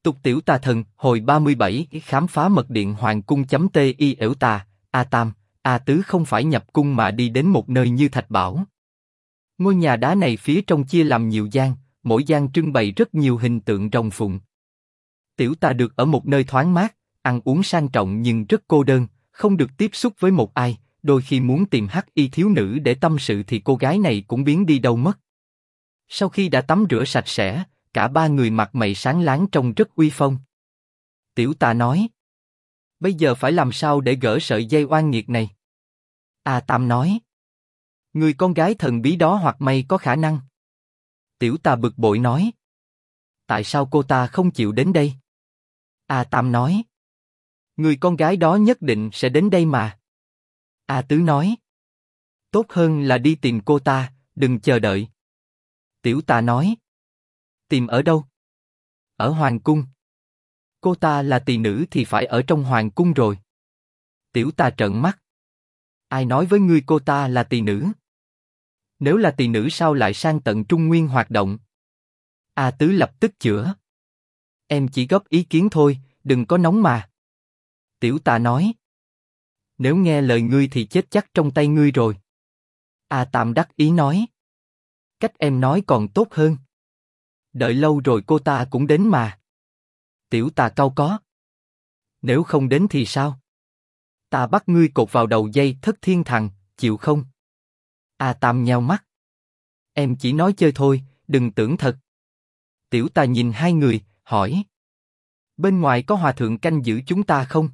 Tục tiểu tà thần, hồi 37, khám phá mật điện hoàng cung.ti ẻo tà, A Tam, A Tứ không phải nhập cung mà đi đến một nơi như Thạch Bảo. Ngôi nhà đá này phía trong chia làm nhiều gian, mỗi gian trưng bày rất nhiều hình tượng rồng phụng. Tiểu tà được ở một nơi thoáng mát, ăn uống sang trọng nhưng rất cô đơn, không được tiếp xúc với một ai, đôi khi muốn tìm hắc y thiếu nữ để tâm sự thì cô gái này cũng biến đi đâu mất. Sau khi đã tắm rửa sạch sẽ, cả ba người mặt mày sáng láng trông rất uy phong. Tiểu tà nói: bây giờ phải làm sao để gỡ sợi dây oan nghiệt này? A Tam nói: người con gái thần bí đó hoặc may có khả năng. Tiểu tà bực bội nói: tại sao cô ta không chịu đến đây? A Tam nói: người con gái đó nhất định sẽ đến đây mà. A Tứ nói: tốt hơn là đi tìm cô ta, đừng chờ đợi. Tiểu tà nói: tìm ở đâu? Ở hoàng cung. Cô ta là tỳ nữ thì phải ở trong hoàng cung rồi. Tiểu tà trợn mắt: ai nói với ngươi cô ta là tỳ nữ? Nếu là tỳ nữ sao lại sang tận Trung Nguyên hoạt động? A Tứ lập tức chữa: em chỉ góp ý kiến thôi, đừng có nóng mà. Tiểu tà nói: nếu nghe lời ngươi thì chết chắc trong tay ngươi rồi. A Tam đắc ý nói: cách em nói còn tốt hơn. Đợi lâu rồi cô ta cũng đến mà. Tiểu tà cau có: nếu không đến thì sao? Ta bắt ngươi cột vào đầu dây Thất Thiên Thằng, chịu không? A Tam nheo mắt: em chỉ nói chơi thôi, đừng tưởng thật. Tiểu tà nhìn hai người, hỏi: bên ngoài có hòa thượng canh giữ chúng ta không?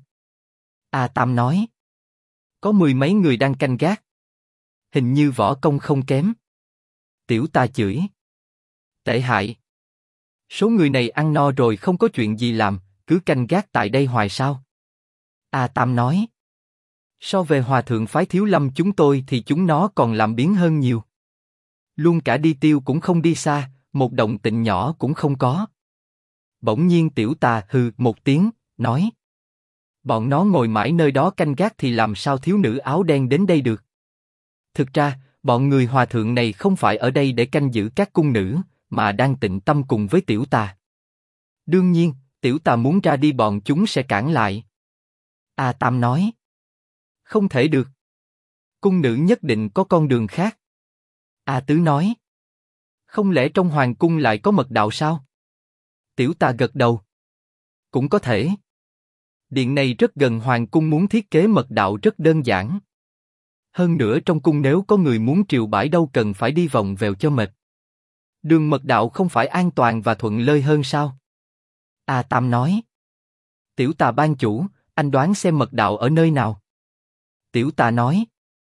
A Tam nói: có 10 mấy người đang canh gác. Hình như võ công không kém. Tiểu tà chửi: tệ hại. Số người này ăn no rồi không có chuyện gì làm, cứ canh gác tại đây hoài sao? A Tam nói: so về hòa thượng phái Thiếu Lâm chúng tôi thì chúng nó còn làm biếng hơn nhiều. Luôn cả đi tiêu cũng không đi xa, một động tĩnh nhỏ cũng không có. Bỗng nhiên tiểu tà hừ một tiếng, nói: bọn nó ngồi mãi nơi đó canh gác thì làm sao thiếu nữ áo đen đến đây được? Thực ra, bọn người hòa thượng này không phải ở đây để canh giữ các cung nữ, mà đang tịnh tâm cùng với tiểu tà. Đương nhiên, tiểu tà muốn ra đi bọn chúng sẽ cản lại. A Tam nói: không thể được. Cung nữ nhất định có con đường khác. A Tứ nói: không lẽ trong hoàng cung lại có mật đạo sao? Tiểu tà gật đầu: cũng có thể. Điện này rất gần hoàng cung, muốn thiết kế mật đạo rất đơn giản. Hơn nữa trong cung nếu có người muốn triều bái đâu cần phải đi vòng vèo cho mệt. Đường mật đạo không phải an toàn và thuận lợi hơn sao? A Tam nói: tiểu tà ban chủ, anh đoán xem mật đạo ở nơi nào? Tiểu tà nói: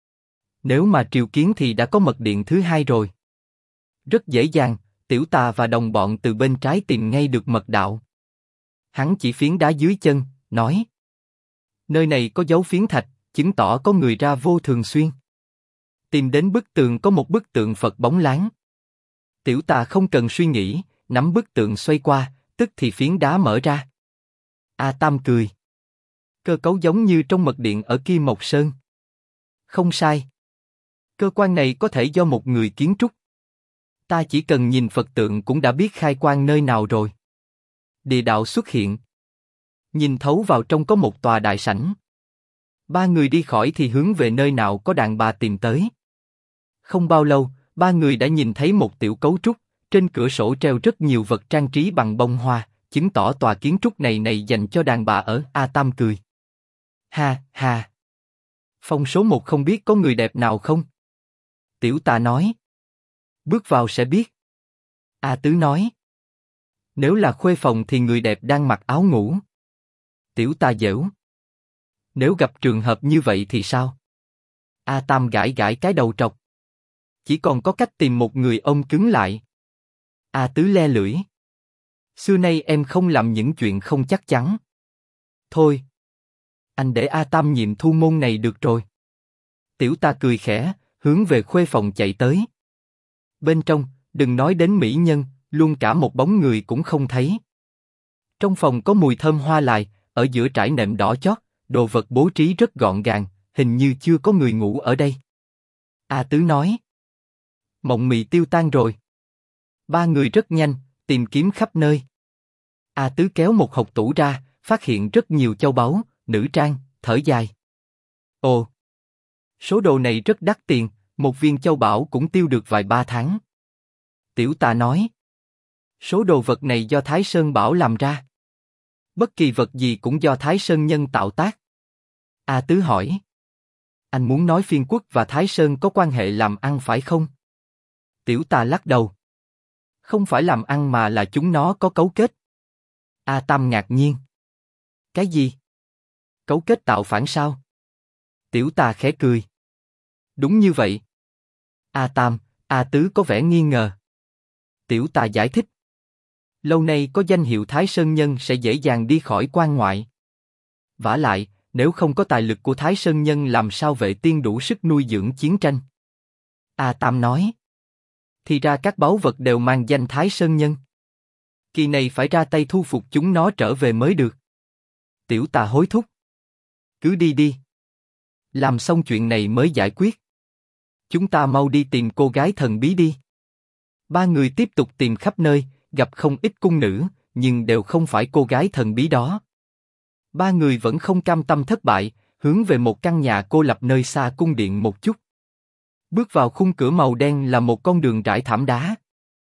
nếu mà triều kiến thì đã có mật điện thứ hai rồi. Rất dễ dàng, tiểu tà và đồng bọn từ bên trái tìm ngay được mật đạo. Hắn chỉ phiến đá dưới chân, nói: nơi này có dấu phiến thạch, chứng tỏ có người ra vô thường xuyên. Tìm đến bức tường có một bức tượng Phật bóng láng. Tiểu tà không cần suy nghĩ, nắm bức tượng xoay qua, tức thì phiến đá mở ra. A Tam cười: cơ cấu giống như trong mật điện ở Kim Mộc Sơn. Không sai. Cơ quan này có thể do một người kiến trúc. Ta chỉ cần nhìn Phật tượng cũng đã biết khai quan nơi nào rồi. Địa đạo xuất hiện. Nhìn thấu vào trong có một tòa đại sảnh. Ba người đi khỏi thì hướng về nơi nào có đàn bà tìm tới. Không bao lâu, ba người đã nhìn thấy một tiểu cấu trúc, trên cửa sổ treo rất nhiều vật trang trí bằng bông hoa, chứng tỏ tòa kiến trúc này dành cho đàn bà ở. A Tam cười: ha ha. Phòng số 1 không biết có người đẹp nào không? Tiểu tà nói: bước vào sẽ biết. A Tứ nói: nếu là khuê phòng thì người đẹp đang mặc áo ngủ. Tiểu tà giễu: nếu gặp trường hợp như vậy thì sao? A Tam gãi gãi cái đầu trọc: chỉ còn có cách tìm một người ôm cứng lại. A Tứ le lưỡi: xưa nay em không làm những chuyện không chắc chắn. Thôi, anh để A Tam nhiệm thu môn này được rồi. Tiểu tà cười khẽ, hướng về khuê phòng chạy tới. Bên trong, đừng nói đến mỹ nhân, luôn cả một bóng người cũng không thấy. Trong phòng có mùi thơm hoa lài, ở giữa trải nệm đỏ chót, đồ vật bố trí rất gọn gàng, hình như chưa có người ngủ ở đây. A Tứ nói: mộng mị tiêu tan rồi. Ba người rất nhanh, tìm kiếm khắp nơi. A Tứ kéo một hộc tủ ra, phát hiện rất nhiều châu báu, nữ trang, thở dài. Ồ, số đồ này rất đắt tiền, một viên châu bảo cũng tiêu được vài ba tháng. Tiểu Tà nói. Số đồ vật này do Thái Sơn Bảo làm ra. Bất kỳ vật gì cũng do Thái Sơn Nhân tạo tác. A Tứ hỏi. Anh muốn nói Phiên Quốc và Thái Sơn có quan hệ làm ăn phải không? Tiểu Tà lắc đầu. Không phải làm ăn mà là chúng nó có cấu kết. A Tam ngạc nhiên. Cái gì? Cấu kết tạo phản sao? Tiểu Tà khẽ cười. Đúng như vậy. A Tam, A Tứ có vẻ nghi ngờ. Tiểu Tà giải thích. Lâu nay có danh hiệu Thái Sơn Nhân sẽ dễ dàng đi khỏi quan ngoại. Vả lại, nếu không có tài lực của Thái Sơn Nhân làm sao Vệ Tiên đủ sức nuôi dưỡng chiến tranh? A Tam nói. Thì ra các báu vật đều mang danh Thái Sơn Nhân. Kỳ này phải ra tay thu phục chúng nó trở về mới được. Tiểu Tà hối thúc. Cứ đi đi. Làm xong chuyện này mới giải quyết. Chúng ta mau đi tìm cô gái thần bí đi. Ba người tiếp tục tìm khắp nơi, gặp không ít cung nữ, nhưng đều không phải cô gái thần bí đó. Ba người vẫn không cam tâm thất bại, hướng về một căn nhà cô lập nơi xa cung điện một chút. Bước vào khung cửa màu đen là một con đường trải thảm đá.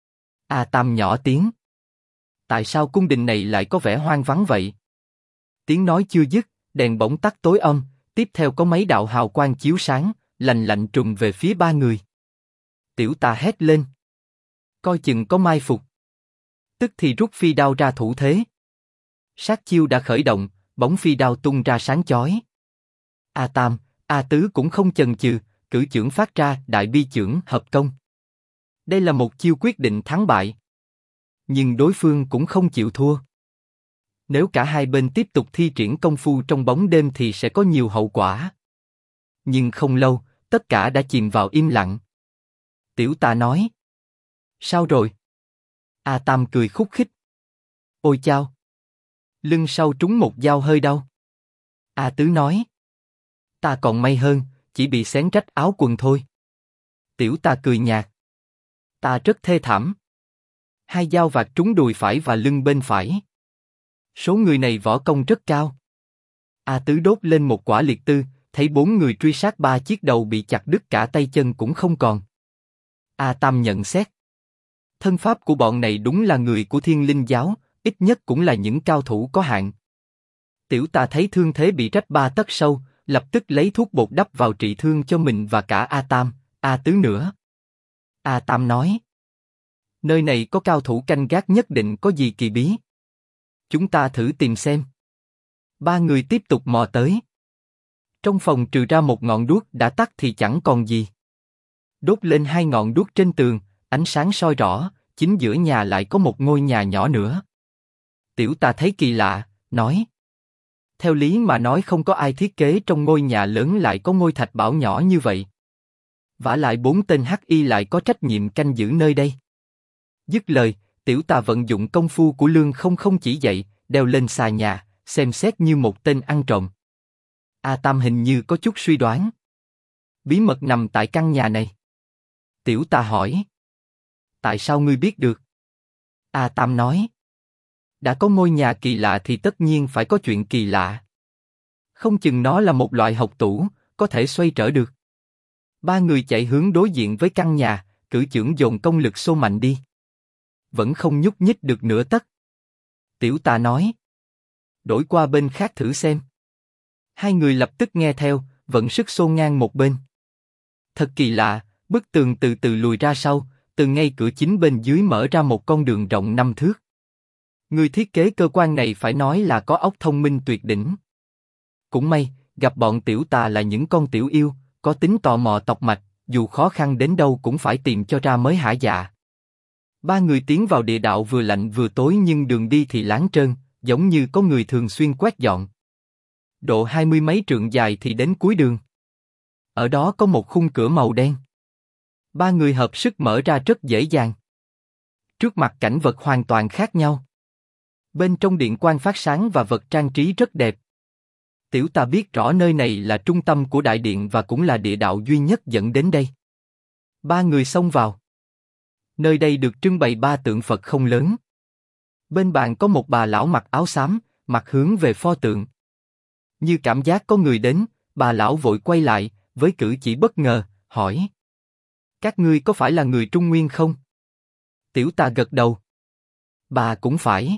A Tam nhỏ tiếng. Tại sao cung đình này lại có vẻ hoang vắng vậy? Tiếng nói chưa dứt, đèn bỗng tắt tối âm, tiếp theo có mấy đạo hào quang chiếu sáng, lạnh lạnh trùng về phía ba người. Tiểu Tà hét lên. Coi chừng có mai phục. Tức thì rút phi đao ra thủ thế. Sát chiêu đã khởi động, bóng phi đao tung ra sáng chói. A Tam, A Tứ cũng không chần chừ, cử chưởng phát ra đại bi chưởng hợp công. Đây là một chiêu quyết định thắng bại. Nhưng đối phương cũng không chịu thua. Nếu cả hai bên tiếp tục thi triển công phu trong bóng đêm thì sẽ có nhiều hậu quả. Nhưng không lâu, tất cả đã chìm vào im lặng. Tiểu Tà nói. Sao rồi? A Tam cười khúc khích. Ôi chao! Lưng sau trúng một dao hơi đau. A Tứ nói. Ta còn may hơn, chỉ bị xén rách áo quần thôi. Tiểu Tà cười nhạt. Ta rất thê thảm. Hai dao vạt trúng đùi phải và lưng bên phải. Số người này võ công rất cao. A Tứ đốt lên một quả liệt tư, thấy bốn người truy sát ba chiếc đầu bị chặt đứt cả tay chân cũng không còn. A Tam nhận xét. Thân pháp của bọn này đúng là người của Thiên Linh giáo, ít nhất cũng là những cao thủ có hạng. Tiểu Tà thấy thương thế bị rách 3 tấc sâu, lập tức lấy thuốc bột đắp vào trị thương cho mình và cả A Tam, A Tứ nữa. A Tam nói. Nơi này có cao thủ canh gác nhất định có gì kỳ bí. Chúng ta thử tìm xem. Ba người tiếp tục mò tới. Trong phòng trừ ra một ngọn đuốc đã tắt thì chẳng còn gì. Đốt lên 2 ngọn đuốc trên tường, ánh sáng soi rõ, chính giữa nhà lại có một ngôi nhà nhỏ nữa. Tiểu Tà thấy kỳ lạ, nói. Theo lý mà nói không có ai thiết kế trong ngôi nhà lớn lại có ngôi thạch bảo nhỏ như vậy. Vả lại 4 tên hắc y lại có trách nhiệm canh giữ nơi đây. Dứt lời, Tiểu Tà vận dụng công phu của Lương không chỉ dậy, đeo lên xà nhà, xem xét như một tên ăn trộm. A Tam hình như có chút suy đoán. Bí mật nằm tại căn nhà này. Tiểu Tà hỏi. Tại sao ngươi biết được? A Tam nói. Đã có ngôi nhà kỳ lạ thì tất nhiên phải có chuyện kỳ lạ. Không chừng nó là một loại hộc tủ, có thể xoay trở được. Ba người chạy hướng đối diện với căn nhà, cử chưởng dồn công lực xô mạnh đi. Vẫn không nhúc nhích được nửa tấc. Tiểu Tà nói. Đổi qua bên khác thử xem. Hai người lập tức nghe theo, vận sức xô ngang một bên. Thật kỳ lạ, bức tường từ từ lùi ra sau, từ ngay cửa chính bên dưới mở ra một con đường rộng 5 thước. Người thiết kế cơ quan này phải nói là có óc thông minh tuyệt đỉnh. Cũng may, gặp bọn Tiểu Tà là những con tiểu yêu, có tính tò mò tọc mạch, dù khó khăn đến đâu cũng phải tìm cho ra mới hả dạ. Ba người tiến vào địa đạo vừa lạnh vừa tối nhưng đường đi thì láng trơn, giống như có người thường xuyên quét dọn. Độ 20 mấy trượng dài thì đến cuối đường. Ở đó có một khung cửa màu đen. Ba người hợp sức mở ra rất dễ dàng. Trước mặt cảnh vật hoàn toàn khác nhau. Bên trong điện quang phát sáng và vật trang trí rất đẹp. Tiểu Tà biết rõ nơi này là trung tâm của đại điện và cũng là địa đạo duy nhất dẫn đến đây. Ba người xông vào. Nơi đây được trưng bày 3 tượng Phật không lớn. Bên bàn có một bà lão mặc áo xám, mặt hướng về pho tượng. Như cảm giác có người đến, bà lão vội quay lại, với cử chỉ bất ngờ, hỏi. Các ngươi có phải là người Trung Nguyên không? Tiểu Tà gật đầu. Bà cũng phải.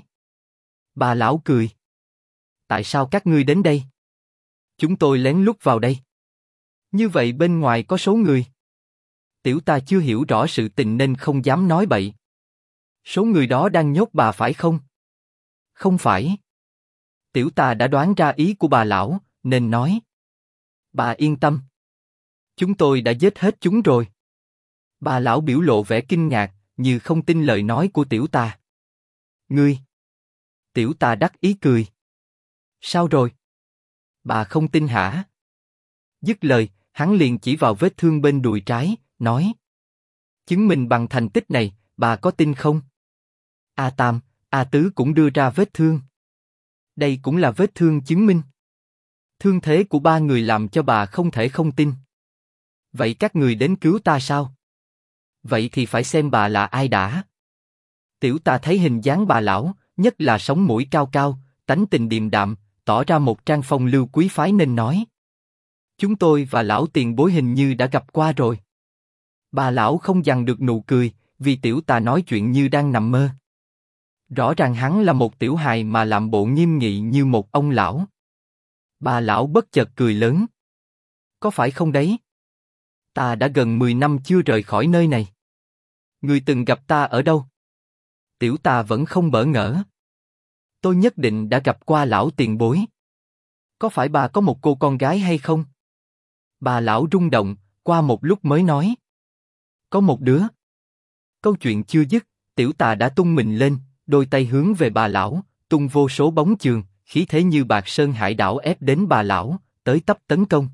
Bà lão cười. Tại sao các ngươi đến đây? Chúng tôi lén lút vào đây. Như vậy bên ngoài có số người. Tiểu Tà chưa hiểu rõ sự tình nên không dám nói bậy. Số người đó đang nhốt bà phải không? Không phải. Tiểu Tà đã đoán ra ý của bà lão, nên nói. Bà yên tâm. Chúng tôi đã giết hết chúng rồi. Bà lão biểu lộ vẻ kinh ngạc, như không tin lời nói của Tiểu Tà. Ngươi. Tiểu Tà đắc ý cười. Sao rồi? Bà không tin hả? Dứt lời, hắn liền chỉ vào vết thương bên đùi trái, nói. Chứng minh bằng thành tích này, bà có tin không? A Tam, A Tứ cũng đưa ra vết thương. Đây cũng là vết thương chứng minh. Thương thế của ba người làm cho bà không thể không tin. Vậy các người đến cứu ta sao? Vậy thì phải xem bà là ai đã. Tiểu Tà thấy hình dáng bà lão, nhất là sống mũi cao cao, tánh tình điềm đạm, tỏ ra một trang phong lưu quý phái nên nói. Chúng tôi và lão tiền bối hình như đã gặp qua rồi. Bà lão không dằn được nụ cười, vì Tiểu Tà nói chuyện như đang nằm mơ. Rõ ràng hắn là một tiểu hài mà làm bộ nghiêm nghị như một ông lão. Bà lão bất chợt cười lớn. Có phải không đấy? Ta đã gần 10 năm chưa rời khỏi nơi này. Người từng gặp ta ở đâu? Tiểu Tà vẫn không bỡ ngỡ. Tôi nhất định đã gặp qua lão tiền bối. Có phải bà có một cô con gái hay không? Bà lão rung động, qua một lúc mới nói. Có một đứa. Câu chuyện chưa dứt, Tiểu Tà đã tung mình lên, đôi tay hướng về bà lão, tung vô số bóng chườm, khí thế như bạc sơn hải đảo ép đến bà lão, tới tấp tấn công.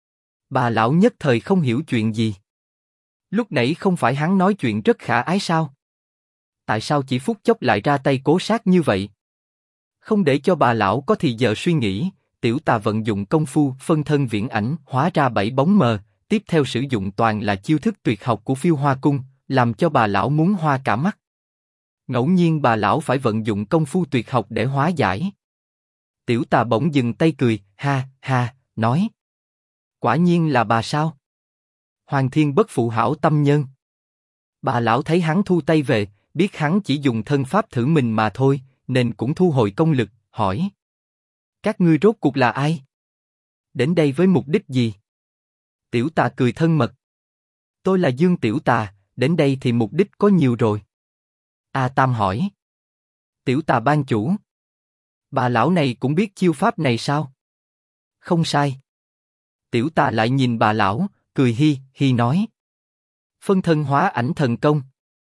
Bà lão nhất thời không hiểu chuyện gì. Lúc nãy không phải hắn nói chuyện rất khả ái sao? Tại sao chỉ phút chốc lại ra tay cố sát như vậy? Không để cho bà lão có thì giờ suy nghĩ, Tiểu Tà vận dụng công phu phân thân viễn ảnh hóa ra 7 bóng mờ, tiếp theo sử dụng toàn là chiêu thức tuyệt học của Phiêu Hoa Cung, làm cho bà lão muốn hoa cả mắt. Ngẫu nhiên bà lão phải vận dụng công phu tuyệt học để hóa giải. Tiểu Tà bỗng dừng tay cười, ha ha, nói. Quả nhiên là bà sao? Hoàng thiên bất phụ hảo tâm nhân. Bà lão thấy hắn thu tay về, biết hắn chỉ dùng thân pháp thử mình mà thôi, nên cũng thu hồi công lực, hỏi. Các ngươi rốt cuộc là ai? Đến đây với mục đích gì? Tiểu Tà cười thân mật. Tôi là Dương Tiểu Tà, đến đây thì mục đích có nhiều rồi. A Tam hỏi. Tiểu Tà ban chủ. Bà lão này cũng biết chiêu pháp này sao? Không sai. Tiểu Tà lại nhìn bà lão, cười hi hi nói. Phân thân hóa ảnh thần công.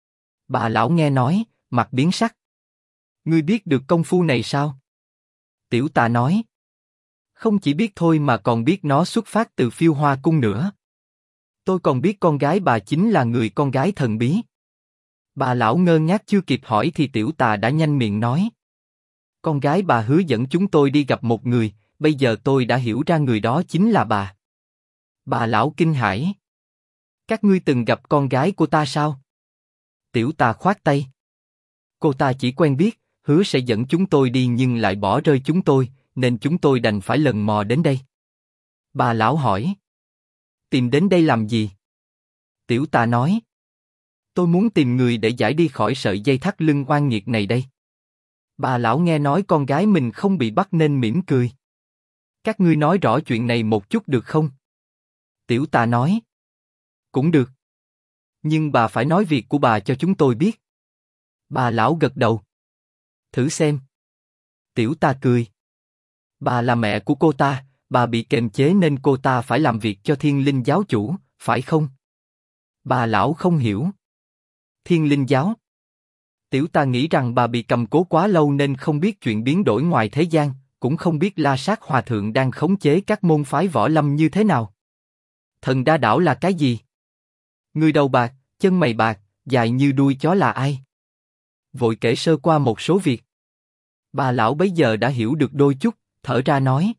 Bà lão nghe nói, mặt biến sắc. Ngươi biết được công phu này sao? Tiểu Tà nói. Không chỉ biết thôi mà còn biết nó xuất phát từ Phiêu Hoa Cung nữa. Tôi còn biết con gái bà chính là người con gái thần bí. Bà lão ngơ ngác chưa kịp hỏi thì Tiểu Tà đã nhanh miệng nói. Con gái bà hứa dẫn chúng tôi đi gặp một người, bây giờ tôi đã hiểu ra người đó chính là bà. Bà lão kinh hãi. Các ngươi từng gặp con gái của ta sao? Tiểu Tà khoát tay. Cô ta chỉ quen biết, hứa sẽ dẫn chúng tôi đi nhưng lại bỏ rơi chúng tôi, nên chúng tôi đành phải lần mò đến đây. Bà lão hỏi. Tìm đến đây làm gì? Tiểu Tà nói. Tôi muốn tìm người để giải đi khỏi sợi dây thắt lưng oan nghiệt này đây. Bà lão nghe nói con gái mình không bị bắt nên mỉm cười. Các ngươi nói rõ chuyện này một chút được không? Tiểu Tà nói. Cũng được. Nhưng bà phải nói việc của bà cho chúng tôi biết. Bà lão gật đầu. Thử xem. Tiểu Tà cười. Bà là mẹ của cô ta, bà bị kềm chế nên cô ta phải làm việc cho Thiên Linh giáo chủ, phải không? Bà lão không hiểu. Thiên Linh giáo. Tiểu Tà nghĩ rằng bà bị cầm cố quá lâu nên không biết chuyện biến đổi ngoài thế gian, cũng không biết La Sát Hòa Thượng đang khống chế các môn phái võ lâm như thế nào. Thần Đa Đảo là cái gì? Người đầu bạc, chân mày bạc, dài như đuôi chó là ai? Vội kể sơ qua một số việc. Bà lão bấy giờ đã hiểu được đôi chút, thở ra nói.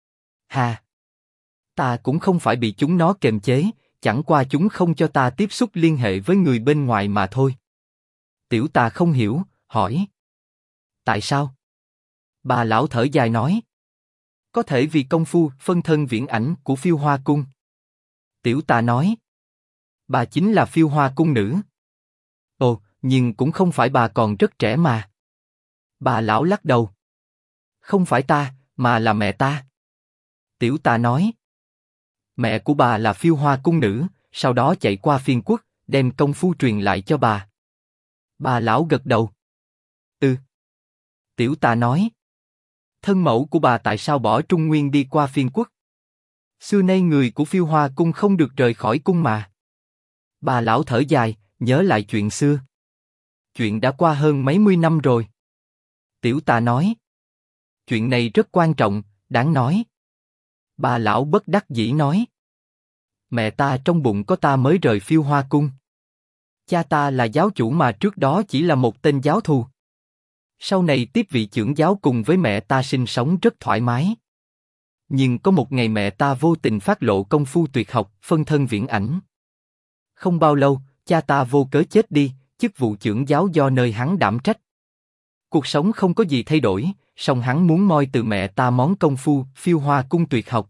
Hà, ta cũng không phải bị chúng nó kềm chế, chẳng qua chúng không cho ta tiếp xúc liên hệ với người bên ngoài mà thôi. Tiểu Tà không hiểu, hỏi. Tại sao? Bà lão thở dài nói. Có thể vì công phu phân thân viễn ảnh của Phiêu Hoa Cung. Tiểu Tà nói. Bà chính là Phiêu Hoa Cung nữ. Ồ, nhưng cũng không phải bà còn rất trẻ mà. Bà lão lắc đầu. Không phải ta, mà là mẹ ta. Tiểu Tà nói. Mẹ của bà là Phiêu Hoa Cung nữ, sau đó chạy qua Phiên Quốc, đem công phu truyền lại cho bà. Bà lão gật đầu. Ừ. Tiểu Tà nói. Thân mẫu của bà tại sao bỏ Trung Nguyên đi qua Phiên Quốc? Xưa nay người của Phiêu Hoa Cung không được rời khỏi cung mà. Bà lão thở dài, nhớ lại chuyện xưa. Chuyện đã qua hơn mấy mươi năm rồi. Tiểu Tà nói. Chuyện này rất quan trọng, đáng nói. Bà lão bất đắc dĩ nói. Mẹ ta trong bụng có ta mới rời Phiêu Hoa Cung. Cha ta là giáo chủ mà trước đó chỉ là một tên giáo thù. Sau này tiếp vị trưởng giáo cùng với mẹ ta sinh sống rất thoải mái. Nhưng có một ngày mẹ ta vô tình phát lộ công phu tuyệt học, phân thân viễn ảnh. Không bao lâu, cha ta vô cớ chết đi, chức vụ trưởng giáo do nơi hắn đảm trách. Cuộc sống không có gì thay đổi, song hắn muốn moi từ mẹ ta món công phu Phiêu Hoa Cung tuyệt học.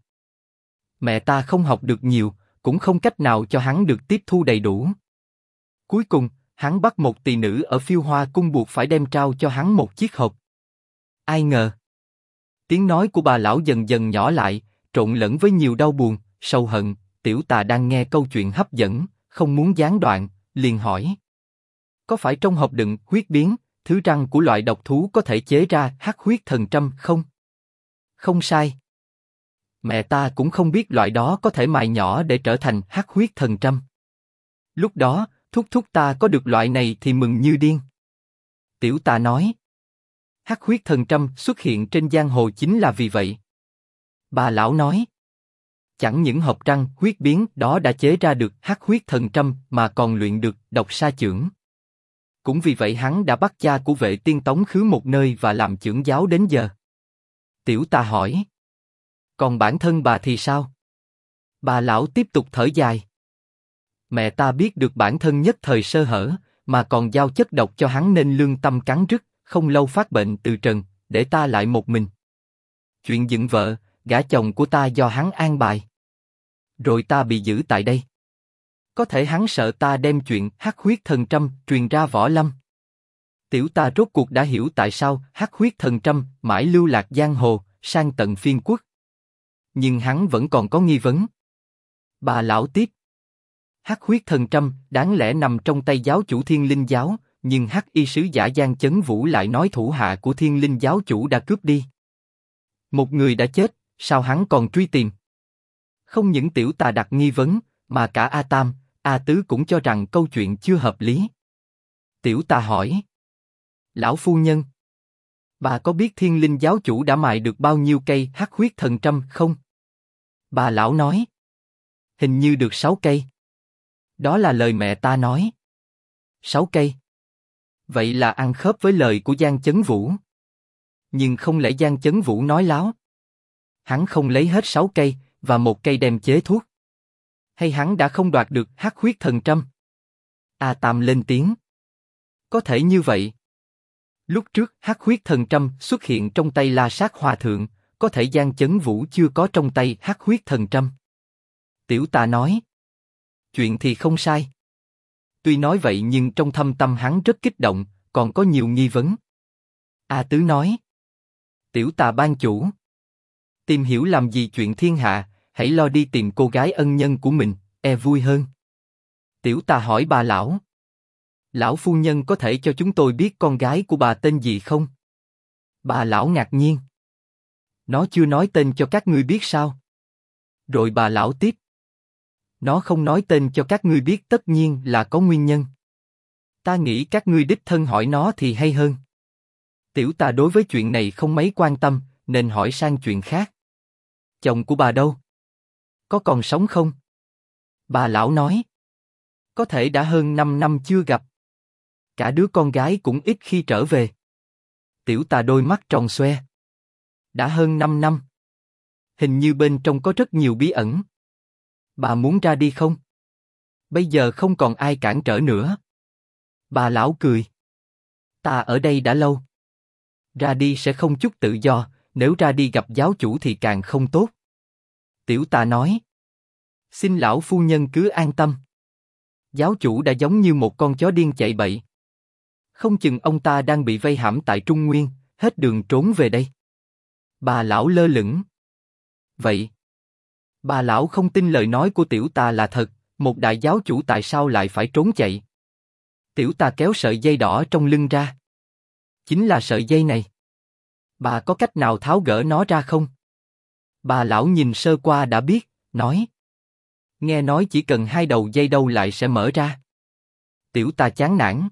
Mẹ ta không học được nhiều, cũng không cách nào cho hắn được tiếp thu đầy đủ. Cuối cùng, hắn bắt một tỳ nữ ở Phiêu Hoa Cung buộc phải đem trao cho hắn một chiếc hộp. Ai ngờ, tiếng nói của bà lão dần dần nhỏ lại, trộn lẫn với nhiều đau buồn, sâu hận. Tiểu Tà đang nghe câu chuyện hấp dẫn, không muốn gián đoạn, liền hỏi: có phải trong hộp đựng huyết biến, thứ răng của loại độc thú có thể chế ra hắc huyết thần trâm không? Không sai. Mẹ ta cũng không biết loại đó có thể mài nhỏ để trở thành hắc huyết thần trâm. Lúc đó, thúc thúc ta có được loại này thì mừng như điên. Tiểu Tà nói. Hắc huyết thần trâm xuất hiện trên giang hồ chính là vì vậy. Bà lão nói. Chẳng những hộp răng huyết biến đó đã chế ra được hắc huyết thần trâm mà còn luyện được độc sa chưởng. Cũng vì vậy hắn đã bắt cha của Vệ Tiên tống khứ một nơi và làm chưởng giáo đến giờ. Tiểu Tà hỏi. Còn bản thân bà thì sao? Bà lão tiếp tục thở dài. Mẹ ta biết được bản thân nhất thời sơ hở, mà còn giao chất độc cho hắn nên lương tâm cắn rứt, không lâu phát bệnh từ trần, để ta lại một mình. Chuyện dựng vợ, gả chồng của ta do hắn an bài. Rồi ta bị giữ tại đây. Có thể hắn sợ ta đem chuyện hắc huyết thần trâm truyền ra võ lâm. Tiểu Tà rốt cuộc đã hiểu tại sao hắc huyết thần trâm mãi lưu lạc giang hồ, sang tận Phiên Quốc. Nhưng hắn vẫn còn có nghi vấn. Bà lão tiếp. Hắc huyết thần trâm đáng lẽ nằm trong tay giáo chủ Thiên Linh giáo, nhưng hắc y sứ giả Giang Chấn Vũ lại nói thủ hạ của Thiên Linh giáo chủ đã cướp đi. Một người đã chết, sao hắn còn truy tìm? Không những Tiểu Tà đặt nghi vấn, mà cả A Tam, A Tứ cũng cho rằng câu chuyện chưa hợp lý. Tiểu Tà hỏi. Lão phu nhân, bà có biết Thiên Linh giáo chủ đã mài được bao nhiêu cây hắc huyết thần trâm không? Bà lão nói. Hình như được 6 cây. Đó là lời mẹ ta nói. 6 cây. Vậy là ăn khớp với lời của Giang Chấn Vũ. Nhưng không lẽ Giang Chấn Vũ nói láo? Hắn không lấy hết 6 cây, và một cây đem chế thuốc. Hay hắn đã không đoạt được hắc huyết thần trâm? A Tam lên tiếng. Có thể như vậy. Lúc trước hắc huyết thần trâm xuất hiện trong tay La Sát Hòa Thượng, có thể Giang Chấn Vũ chưa có trong tay hắc huyết thần trâm. Tiểu Tà nói. Chuyện thì không sai. Tuy nói vậy nhưng trong thâm tâm hắn rất kích động, còn có nhiều nghi vấn. A Tứ nói. Tiểu Tà ban chủ. Tìm hiểu làm gì chuyện thiên hạ, hãy lo đi tìm cô gái ân nhân của mình, vui hơn. Tiểu Tà hỏi bà lão. Lão phu nhân có thể cho chúng tôi biết con gái của bà tên gì không? Bà lão ngạc nhiên. Nó chưa nói tên cho các ngươi biết sao? Rồi bà lão tiếp. Nó không nói tên cho các ngươi biết tất nhiên là có nguyên nhân. Ta nghĩ các ngươi đích thân hỏi nó thì hay hơn. Tiểu Tà đối với chuyện này không mấy quan tâm, nên hỏi sang chuyện khác. Chồng của bà đâu? Có còn sống không? Bà lão nói. Có thể đã hơn 5 năm chưa gặp. Cả đứa con gái cũng ít khi trở về. Tiểu Tà đôi mắt tròn xoe. Đã hơn 5 năm. Hình như bên trong có rất nhiều bí ẩn. Bà muốn ra đi không? Bây giờ không còn ai cản trở nữa. Bà lão cười. Ta ở đây đã lâu. Ra đi sẽ không chút tự do, nếu ra đi gặp giáo chủ thì càng không tốt. Tiểu Tà nói. Xin lão phu nhân cứ an tâm. Giáo chủ đã giống như một con chó điên chạy bậy. Không chừng ông ta đang bị vây hãm tại Trung Nguyên, hết đường trốn về đây. Bà lão lơ lửng. Vậy, bà lão không tin lời nói của Tiểu Tà là thật, một đại giáo chủ tại sao lại phải trốn chạy? Tiểu Tà kéo sợi dây đỏ trong lưng ra. Chính là sợi dây này. Bà có cách nào tháo gỡ nó ra không? Bà lão nhìn sơ qua đã biết, nói. Nghe nói chỉ cần 2 đầu dây đâu lại sẽ mở ra. Tiểu Tà chán nản.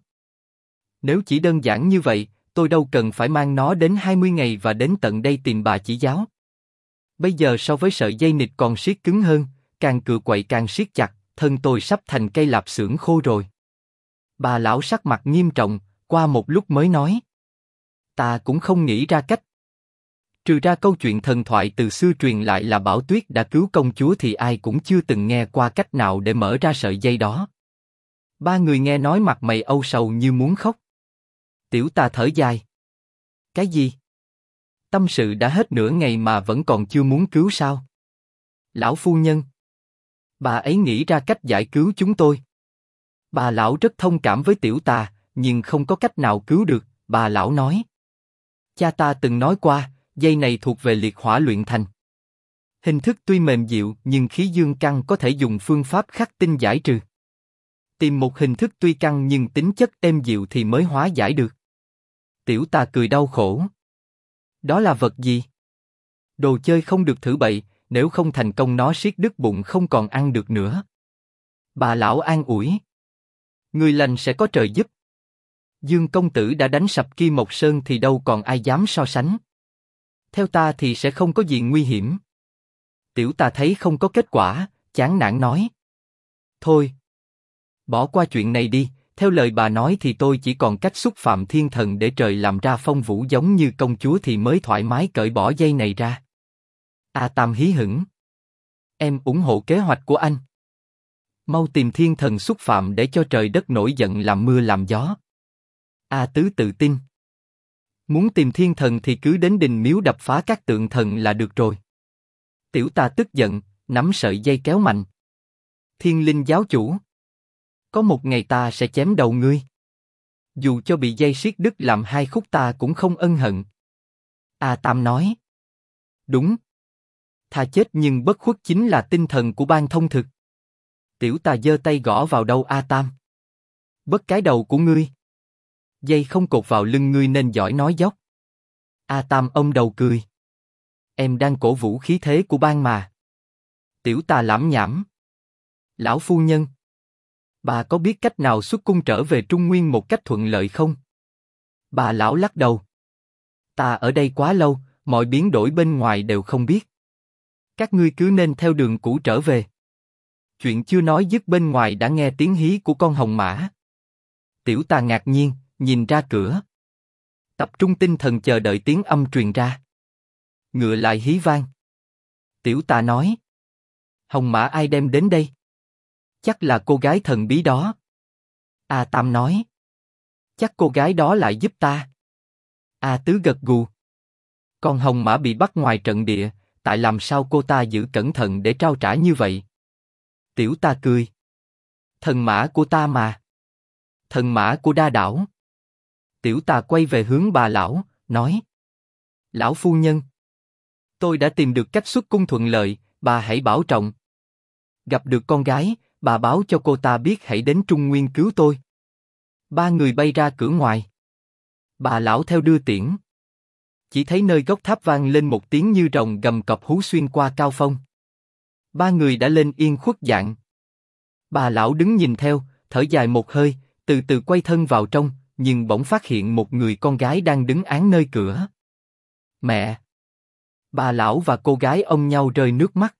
Nếu chỉ đơn giản như vậy, tôi đâu cần phải mang nó đến 20 ngày và đến tận đây tìm bà chỉ giáo. Bây giờ so với sợi dây nịt còn siết cứng hơn, càng cựa quậy càng siết chặt, thân tôi sắp thành cây lạp xưởng khô rồi. Bà lão sắc mặt nghiêm trọng, qua một lúc mới nói. Ta cũng không nghĩ ra cách. Trừ ra câu chuyện thần thoại từ xưa truyền lại là Bảo Tuyết đã cứu công chúa thì ai cũng chưa từng nghe qua cách nào để mở ra sợi dây đó. 3 người nghe nói mặt mày âu sầu như muốn khóc. Tiểu Tà thở dài. Cái gì? Tâm sự đã hết nửa ngày mà vẫn còn chưa muốn cứu sao? Lão phu nhân. Bà ấy nghĩ ra cách giải cứu chúng tôi. Bà lão rất thông cảm với Tiểu Tà, nhưng không có cách nào cứu được, bà lão nói. Cha ta từng nói qua, dây này thuộc về liệt hỏa luyện thành. Hình thức tuy mềm dịu nhưng khí dương căng có thể dùng phương pháp khắc tinh giải trừ. Tìm một hình thức tuy căng nhưng tính chất êm dịu thì mới hóa giải được. Tiểu Tà cười đau khổ. Đó là vật gì? Đồ chơi không được thử bậy, nếu không thành công nó siết đứt bụng không còn ăn được nữa. Bà lão an ủi. Người lành sẽ có trời giúp. Dương công tử đã đánh sập Kim Mộc Sơn thì đâu còn ai dám so sánh. Theo ta thì sẽ không có gì nguy hiểm. Tiểu Tà thấy không có kết quả, chán nản nói. Thôi, bỏ qua chuyện này đi, theo lời bà nói thì tôi chỉ còn cách xúc phạm thiên thần để trời làm ra phong vũ giống như công chúa thì mới thoải mái cởi bỏ dây này ra. A Tam hí hửng. Em ủng hộ kế hoạch của anh. Mau tìm thiên thần xúc phạm để cho trời đất nổi giận làm mưa làm gió. A Tứ tự tin. Muốn tìm thiên thần thì cứ đến đình miếu đập phá các tượng thần là được rồi. Tiểu Tà tức giận, nắm sợi dây kéo mạnh. Thiên linh giáo chủ. Có một ngày ta sẽ chém đầu ngươi. Dù cho bị dây siết đứt làm 2 khúc ta cũng không ân hận. A Tam nói. Đúng. Thà chết nhưng bất khuất chính là tinh thần của ban thông thực. Tiểu Tà giơ tay gõ vào đầu A Tam. Bớt cái đầu của ngươi. Dây không cột vào lưng ngươi nên giỏi nói dóc. A Tam ôm đầu cười. Em đang cổ vũ khí thế của ban mà. Tiểu Tà lảm nhảm. Lão phu nhân. Bà có biết cách nào xuất cung trở về Trung Nguyên một cách thuận lợi không? Bà lão lắc đầu. Ta ở đây quá lâu, mọi biến đổi bên ngoài đều không biết. Các ngươi cứ nên theo đường cũ trở về. Chuyện chưa nói dứt bên ngoài đã nghe tiếng hí của con hồng mã. Tiểu Tà ngạc nhiên, nhìn ra cửa. Tập trung tinh thần chờ đợi tiếng âm truyền ra. Ngựa lại hí vang. Tiểu Tà nói. Hồng mã ai đem đến đây? Chắc là cô gái thần bí đó. A Tam nói. Chắc cô gái đó lại giúp ta. A Tứ gật gù. Còn hồng mã bị bắt ngoài trận địa, tại làm sao cô ta giữ cẩn thận để trao trả như vậy? Tiểu Tà cười. Thần mã của ta mà. Thần mã của Đa Đảo. Tiểu Tà quay về hướng bà lão, nói. Lão phu nhân. Tôi đã tìm được cách xuất cung thuận lợi, bà hãy bảo trọng. Gặp được con gái, bà báo cho cô ta biết hãy đến Trung Nguyên cứu tôi. 3 người bay ra cửa ngoài. Bà lão theo đưa tiễn. Chỉ thấy nơi góc tháp vang lên một tiếng như rồng gầm cọp hú xuyên qua cao phong. 3 người đã lên yên khuất dạng. Bà lão đứng nhìn theo, thở dài một hơi, từ từ quay thân vào trong, nhưng bỗng phát hiện một người con gái đang đứng án nơi cửa. Mẹ! Bà lão và cô gái ôm nhau rơi nước mắt.